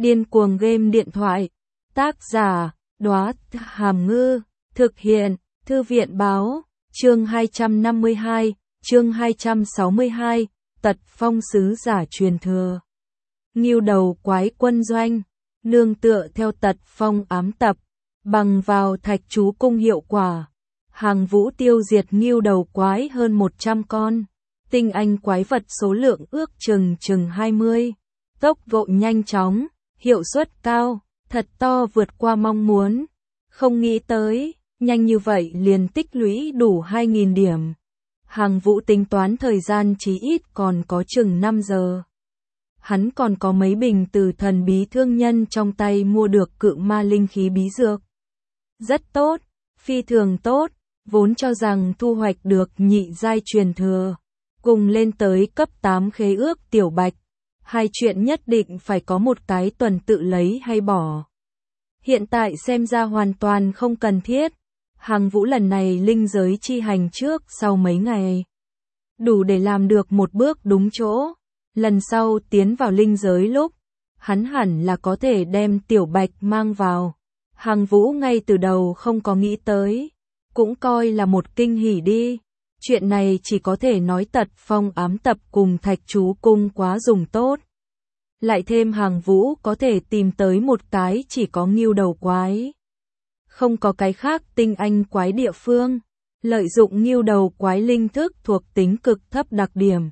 Điên cuồng game điện thoại. Tác giả, Đóa Hàm Ngư. Thực hiện, Thư viện Báo. Chương 252, chương 262, Tật Phong sứ giả truyền thừa. Ngưu đầu quái quân doanh, nương tựa theo Tật Phong ám tập, bằng vào Thạch Chú Cung hiệu quả. Hàng Vũ tiêu diệt ngưu đầu quái hơn 100 con, tinh anh quái vật số lượng ước chừng 20. Tốc độ nhanh chóng, hiệu suất cao, thật to vượt qua mong muốn. Không nghĩ tới, nhanh như vậy liền tích lũy đủ 2.000 điểm. Hàng Vũ tính toán thời gian chí ít còn có chừng 5 giờ. Hắn còn có mấy bình từ thần bí thương nhân trong tay mua được cự ma linh khí bí dược. Rất tốt, phi thường tốt, vốn cho rằng thu hoạch được nhị giai truyền thừa, cùng lên tới cấp 8 khế ước tiểu bạch. Hai chuyện nhất định phải có một cái tuần tự lấy hay bỏ. Hiện tại xem ra hoàn toàn không cần thiết. Hàng Vũ lần này linh giới chi hành trước sau mấy ngày, đủ để làm được một bước đúng chỗ. Lần sau tiến vào linh giới lúc, hắn hẳn là có thể đem tiểu bạch mang vào. Hàng Vũ ngay từ đầu không có nghĩ tới, cũng coi là một kinh hỉ đi. Chuyện này chỉ có thể nói Tật Phong ám tập cùng Thạch Chú Cung quá dùng tốt. Lại thêm Hàng Vũ có thể tìm tới một cái chỉ có ngưu đầu quái, không có cái khác tinh anh quái địa phương, lợi dụng ngưu đầu quái linh thức thuộc tính cực thấp đặc điểm.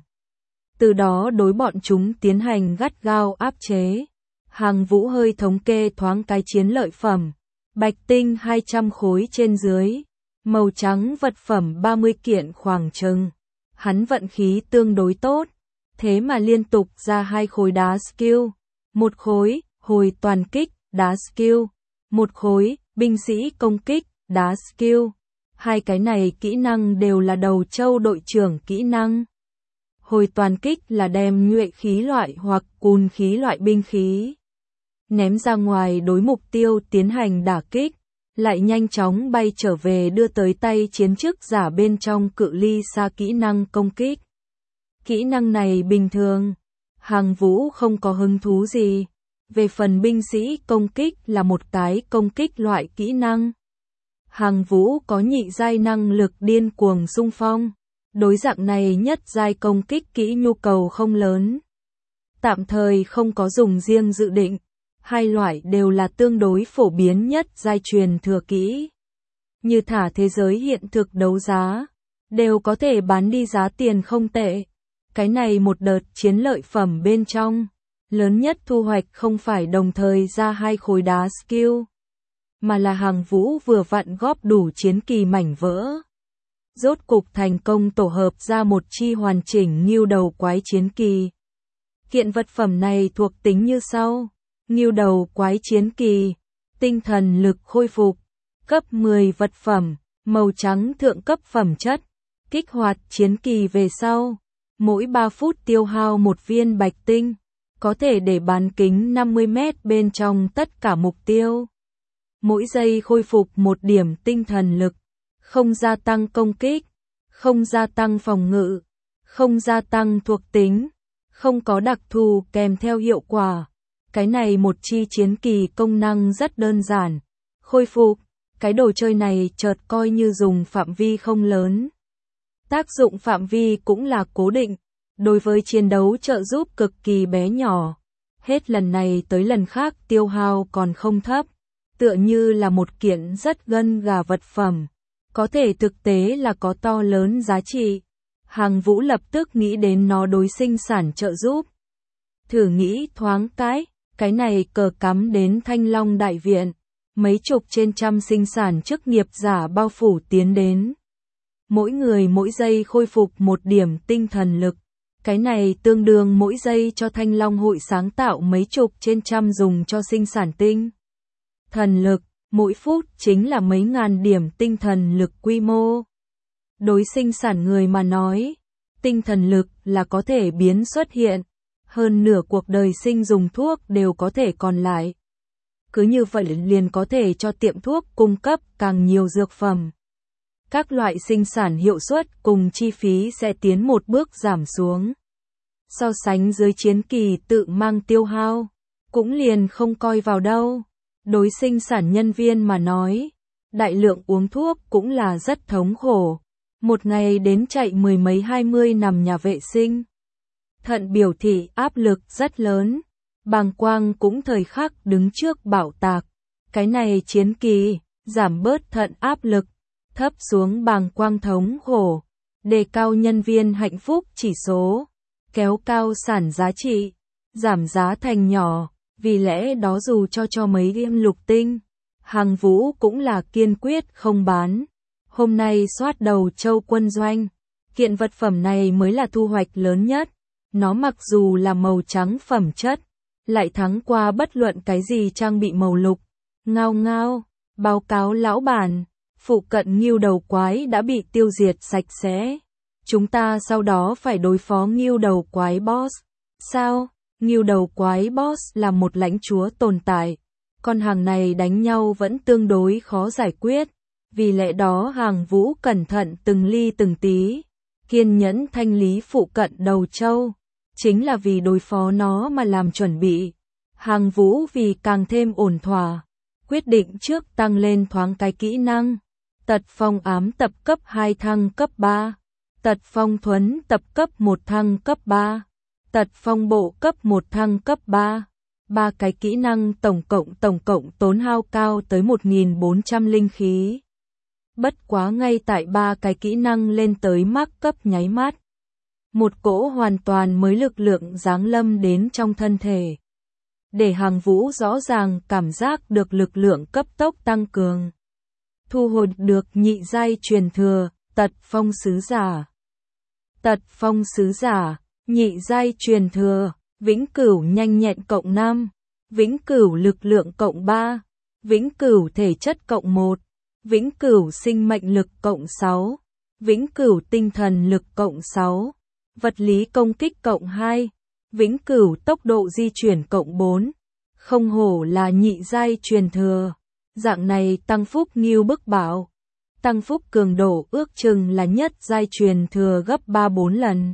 Từ đó đối bọn chúng tiến hành gắt gao áp chế. Hàng Vũ hơi thống kê thoáng cái chiến lợi phẩm. Bạch tinh 200 khối trên dưới, màu trắng vật phẩm 30 kiện khoảng chừng. Hắn vận khí tương đối tốt, thế mà liên tục ra 2 khối đá skill, 1 khối hồi toàn kích đá skill, 1 khối binh sĩ công kích đá skill. Hai cái này kỹ năng đều là đầu châu đội trưởng kỹ năng. Hồi toàn kích là đem nhuệ khí loại hoặc cùn khí loại binh khí ném ra ngoài đối mục tiêu tiến hành đả kích, lại nhanh chóng bay trở về đưa tới tay chiến chức giả bên trong cự ly xa kỹ năng công kích. Kỹ năng này bình thường, Hàng Vũ không có hứng thú gì. Về phần binh sĩ công kích là một cái công kích loại kỹ năng. Hàng Vũ có nhị giai năng lực điên cuồng xung phong. Đối dạng này nhất giai công kích kỹ nhu cầu không lớn. Tạm thời không có dùng riêng dự định. Hai loại đều là tương đối phổ biến nhất giai truyền thừa kỹ. Như thả thế giới hiện thực đấu giá, đều có thể bán đi giá tiền không tệ. Cái này một đợt chiến lợi phẩm bên trong, lớn nhất thu hoạch không phải đồng thời ra 2 khối đá skill, mà là Hàng Vũ vừa vặn góp đủ chiến kỳ mảnh vỡ. Rốt cục thành công tổ hợp ra một chi hoàn chỉnh ngưu đầu quái chiến kỳ. Kiện vật phẩm này thuộc tính như sau: ngưu đầu quái chiến kỳ, tinh thần lực khôi phục, cấp 10 vật phẩm, màu trắng thượng cấp phẩm chất. Kích hoạt chiến kỳ về sau, mỗi 3 phút tiêu hao một viên bạch tinh, có thể để bán kính 50 mét bên trong tất cả mục tiêu. Mỗi giây khôi phục 1 điểm tinh thần lực, không gia tăng công kích, không gia tăng phòng ngự, không gia tăng thuộc tính, không có đặc thù kèm theo hiệu quả. Cái này một chi chiến kỳ công năng rất đơn giản. Khôi phục, cái đồ chơi này chợt coi như dùng phạm vi không lớn. Tác dụng phạm vi cũng là cố định, đối với chiến đấu trợ giúp cực kỳ bé nhỏ. Hết lần này tới lần khác tiêu hao còn không thấp, tựa như là một kiện rất gân gà vật phẩm, có thể thực tế là có to lớn giá trị. Hàng Vũ lập tức nghĩ đến nó đối sinh sản trợ giúp. Thử nghĩ thoáng cái này cờ cắm đến Thanh Long Đại Viện, mấy chục trên trăm sinh sản chức nghiệp giả bao phủ tiến đến. Mỗi người mỗi giây khôi phục 1 điểm tinh thần lực. Cái này tương đương mỗi giây cho Thanh Long hội sáng tạo mấy chục trên trăm dùng cho sinh sản tinh thần lực, mỗi phút chính là mấy ngàn điểm tinh thần lực quy mô. Đối sinh sản người mà nói, tinh thần lực là có thể biến xuất hiện, hơn nửa cuộc đời sinh dùng thuốc đều có thể còn lại. Cứ như vậy liền có thể cho tiệm thuốc cung cấp càng nhiều dược phẩm. Các loại sinh sản hiệu suất cùng chi phí sẽ tiến một bước giảm xuống. So sánh dưới chiến kỳ tự mang tiêu hao, cũng liền không coi vào đâu. Đối sinh sản nhân viên mà nói, đại lượng uống thuốc cũng là rất thống khổ. Một ngày đến chạy mười mấy 20 nằm nhà vệ sinh. Thận biểu thị áp lực rất lớn. Bàng quang cũng thời khắc đứng trước bạo tạc. Cái này chiến kỳ, giảm bớt thận áp lực, thấp xuống bàng quang thống khổ, đề cao nhân viên hạnh phúc chỉ số, kéo cao sản giá trị, giảm giá thành nhỏ, vì lẽ đó dù cho mấy game lục tinh, Hằng Vũ cũng là kiên quyết không bán. Hôm nay soát đầu Châu Quân Doanh, kiện vật phẩm này mới là thu hoạch lớn nhất, nó mặc dù là màu trắng phẩm chất, lại thắng qua bất luận cái gì trang bị màu lục. Ngao ngao, báo cáo lão bản, phụ cận Ngưu đầu quái đã bị tiêu diệt sạch sẽ. Chúng ta sau đó phải đối phó Ngưu đầu quái boss. Sao? Ngưu đầu quái boss là một lãnh chúa tồn tại. Con hàng này đánh nhau vẫn tương đối khó giải quyết. Vì lẽ đó Hằng Vũ cẩn thận từng ly từng tí, kiên nhẫn thanh lý phụ cận đầu châu. Chính là vì đối phó nó mà làm chuẩn bị. Hằng Vũ vì càng thêm ổn thỏa, quyết định trước tăng lên thoáng cái kỹ năng. Tật phong ám tập cấp 2 thăng cấp 3. Tật phong thuấn tập cấp 1 thăng cấp 3. Tật phong bộ cấp 1 thăng cấp 3. Ba cái kỹ năng tổng cộng tốn hao cao tới 1.400 linh khí. Bất quá ngay tại ba cái kỹ năng lên tới mắc cấp nháy mắt, một cỗ hoàn toàn mới lực lượng giáng lâm đến trong thân thể. Để Hằng Vũ rõ ràng cảm giác được lực lượng cấp tốc tăng cường. Thu hồi được nhị giai truyền thừa, tật phong sứ giả. Tật phong sứ giả, nhị giai truyền thừa, vĩnh cửu nhanh nhẹn cộng 5, vĩnh cửu lực lượng cộng 3, vĩnh cửu thể chất cộng 1, vĩnh cửu sinh mệnh lực cộng 6, vĩnh cửu tinh thần lực cộng 6, vật lý công kích cộng 2, vĩnh cửu tốc độ di chuyển cộng 4. Không hổ là nhị giai truyền thừa. Dạng này tăng phúc nghiêu bức bảo. Tăng phúc cường độ ước chừng là nhất giai truyền thừa gấp 3-4 lần.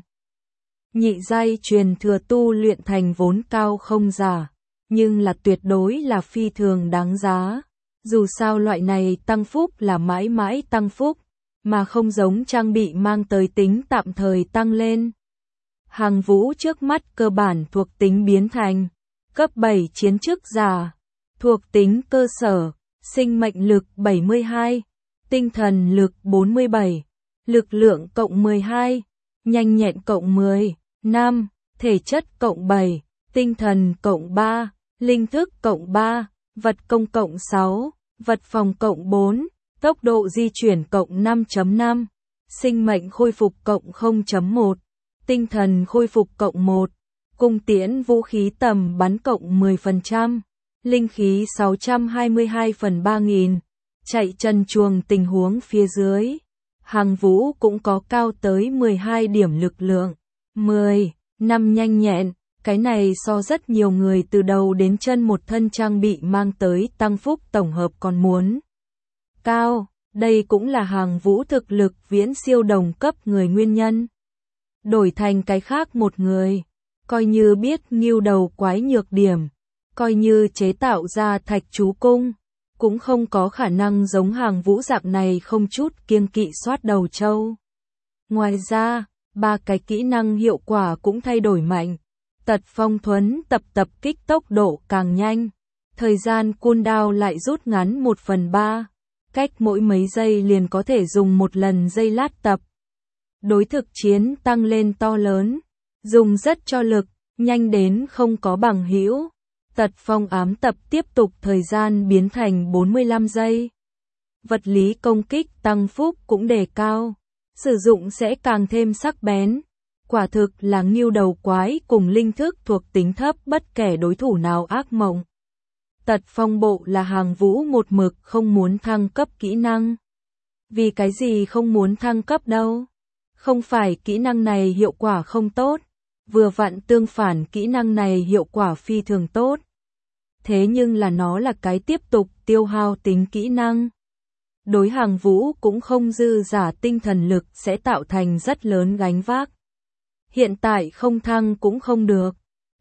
Nhị giai truyền thừa tu luyện thành vốn cao không giả, nhưng là tuyệt đối là phi thường đáng giá. Dù sao loại này tăng phúc là mãi mãi tăng phúc, mà không giống trang bị mang tới tính tạm thời tăng lên. Hằng Vũ trước mắt cơ bản thuộc tính biến thành cấp 7 chiến chức giả, thuộc tính cơ sở, sinh mệnh lực 72, tinh thần lực 47, lực lượng cộng 12, nhanh nhẹn cộng 10, 5, thể chất cộng 7, tinh thần cộng 3, linh thức cộng 3, vật công cộng 6, vật phòng cộng 4, tốc độ di chuyển cộng 5.5, sinh mệnh khôi phục cộng 0.1, tinh thần khôi phục cộng 1, cung tiễn vũ khí tầm bắn cộng 10%, linh khí 622 phần 3000, chạy chân chuồng tình huống phía dưới. Hằng Vũ cũng có cao tới 12 điểm lực lượng, 10, 5 nhanh nhẹn, cái này so rất nhiều người từ đầu đến chân một thân trang bị mang tới tăng phúc tổng hợp còn muốn cao, đây cũng là Hằng Vũ thực lực viễn siêu đồng cấp người nguyên nhân. Đổi thành cái khác một người, coi như biết Ngưu đầu quái nhược điểm, coi như chế tạo ra thạch chú cung, cũng không có khả năng giống Hằng Vũ dạng này không chút kiêng kỵ soát đầu châu. Ngoài ra, ba cái kỹ năng hiệu quả cũng thay đổi mạnh. Tật phong thuấn tập kích tốc độ càng nhanh, thời gian cooldown lại rút ngắn 1/3, cách mỗi mấy giây liền có thể dùng một lần giây lát tập. Đối thực chiến tăng lên to lớn, dùng rất cho lực, nhanh đến không có bằng hữu. Tật phong ám tập tiếp tục thời gian biến thành 45 giây. Vật lý công kích tăng phúc cũng đề cao, sử dụng sẽ càng thêm sắc bén. Quả thực là Ngưu đầu quái cùng linh thức thuộc tính thấp bất kể đối thủ nào ác mộng. Tật phong bộ là Hằng Vũ một mực không muốn thăng cấp kỹ năng. Vì cái gì không muốn thăng cấp đâu? Không phải kỹ năng này hiệu quả không tốt, vừa vặn tương phản kỹ năng này hiệu quả phi thường tốt. Thế nhưng là nó là cái tiếp tục tiêu hao tính kỹ năng. Đối Hằng Vũ cũng không dư giả tinh thần lực sẽ tạo thành rất lớn gánh vác. Hiện tại không thăng cũng không được.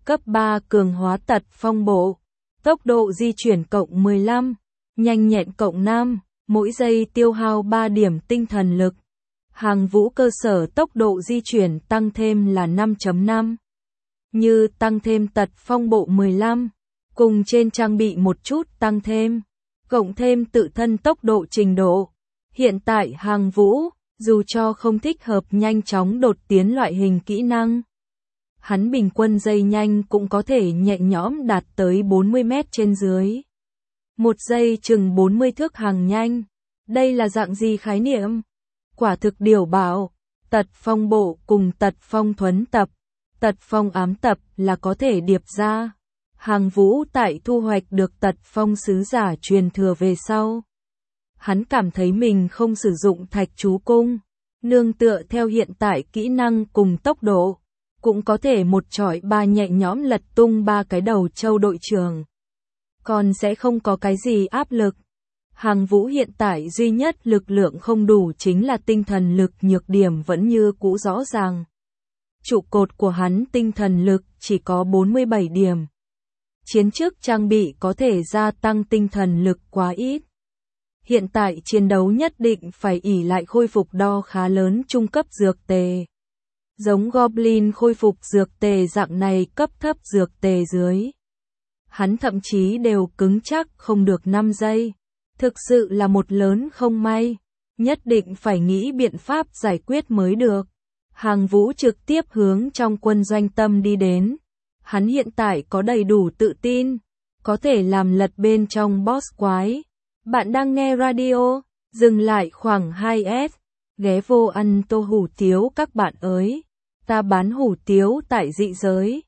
cấp 3 cường hóa tật phong bộ. Tốc độ di chuyển cộng 15, nhanh nhẹn cộng 5, mỗi giây tiêu hao 3 điểm tinh thần lực. Hàng Vũ cơ sở tốc độ di chuyển tăng thêm là 5.5. Như tăng thêm tật phong bộ 15, cùng trên trang bị một chút tăng thêm, cộng thêm tự thân tốc độ trình độ. Hiện tại Hàng Vũ, dù cho không thích hợp nhanh chóng đột tiến loại hình kỹ năng, hắn bình quân giây nhanh cũng có thể nhẹ nhõm đạt tới 40 mét trên dưới. Một giây chừng 40 thước hàng nhanh. Đây là dạng gì khái niệm? Quả thực điều bảo, tật phong bộ cùng tật phong thuấn tập, tật phong ám tập là có thể điệp ra. Hàng Vũ tại thu hoạch được tật phong sứ giả truyền thừa về sau. Hắn cảm thấy mình không sử dụng thạch chú cung, nương tựa theo hiện tại kỹ năng cùng tốc độ, cũng có thể một chọi ba nhẹ nhõm lật tung 3 cái đầu châu đội trưởng. Còn sẽ không có cái gì áp lực. Hàng Vũ hiện tại duy nhất lực lượng không đủ chính là tinh thần lực, nhược điểm vẫn như cũ rõ ràng. Trụ cột của hắn tinh thần lực chỉ có 47 điểm. Chiến trước trang bị có thể gia tăng tinh thần lực quá ít. Hiện tại chiến đấu nhất định phải ỷ lại khôi phục đo khá lớn trung cấp dược tề. Giống Goblin khôi phục dược tề dạng này cấp thấp dược tề dưới. Hắn thậm chí đều cứng chắc không được 5 giây. Thực sự là một lớn không may. Nhất định phải nghĩ biện pháp giải quyết mới được. Hàng Vũ trực tiếp hướng trong quân doanh tâm đi đến. Hắn hiện tại có đầy đủ tự tin, có thể làm lật bên trong boss quái. Bạn đang nghe radio, dừng lại khoảng 2S, ghé vô ăn tô hủ tiếu các bạn ơi. Ta bán hủ tiếu tại dị giới.